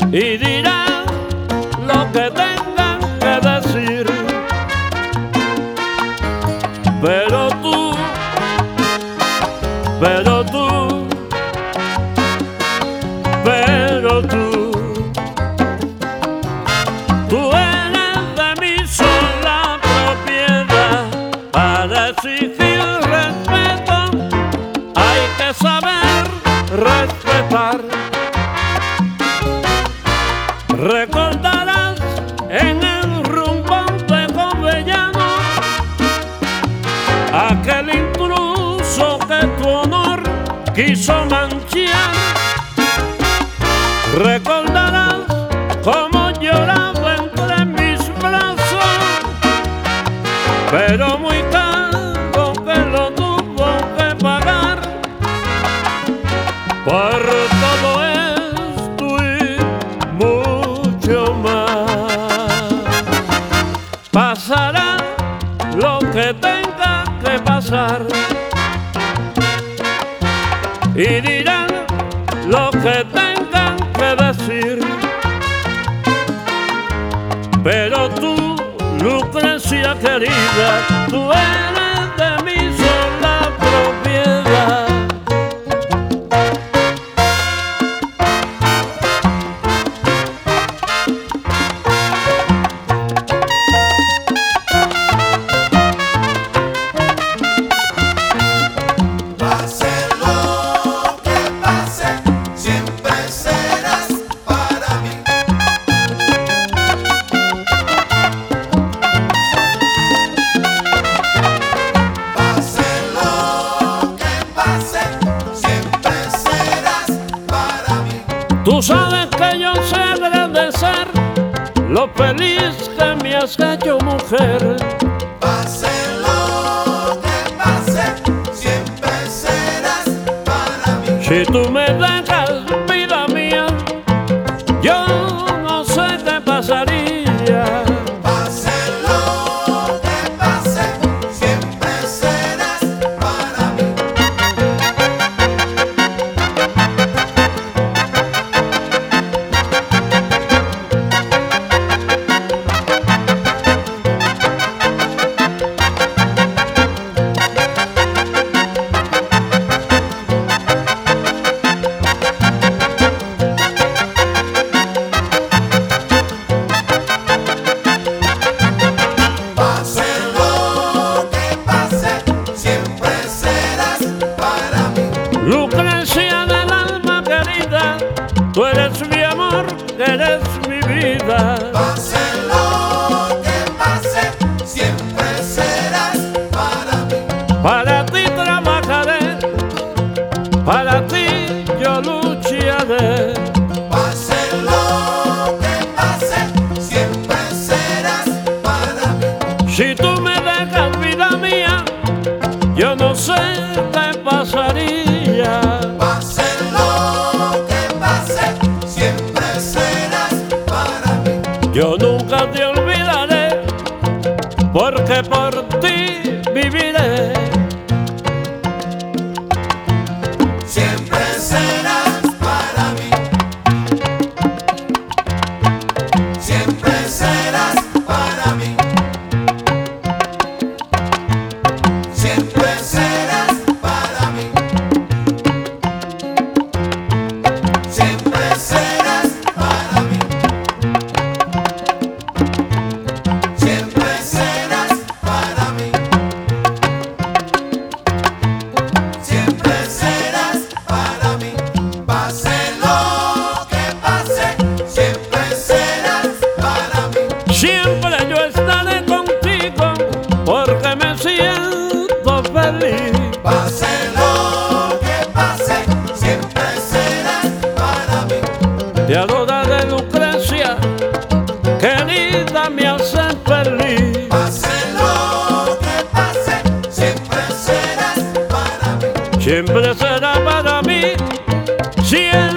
y dirán lo que tengan que decir, pero tú eres de mi sola propiedad. Para exigir respeto hay que saber respetar. Recordarás en el rumbón de Covellano aquel intruso que tu honor quiso manchar. Recordarás cómo lloraba entre mis brazos, pero muy caro que lo tuvo que pagar. Por todo esto y mucho más, pasará lo que tenga que pasar y dirán lo que tengan que decir, pero tú, Lucrecia querida, tú eres de mi sola propiedad. Tú sabes que yo sé agradecer lo feliz que me has hecho, mujer. Pase lo que pase, siempre serás para mí. Si tú me dejas, vida mía, yo no sé qué pasaría. Pase lo que pase, siempre serás para mí. Lucrecia del alma querida, tú eres mi amor, eres mi vida. Pase lo que pase, siempre serás para mí. Para ti trabajaré, para ti yo lucharé. Pase lo que pase, siempre serás para mí. Si tú me dejas, vida mía, yo no sé qué pasaría. Pase lo que pase, siempre serás para mí. Yo nunca te olvidaré, porque por ti viviré. Siempre serás para mí. Siempre serás para mí. Siempre serás para mí. Siempre serás para mí. Siempre serás para mí. Siempre serás para mí. Pase lo que pase, siempre serás para mí. Siempre yo estaré contigo, porque me siento feliz. Pase lo que pase, siempre serás para mí. Te adoraré, Lucrecia, querida, me hace feliz. Pase lo que pase, siempre serás para mí. Siempre será para mí, siempre.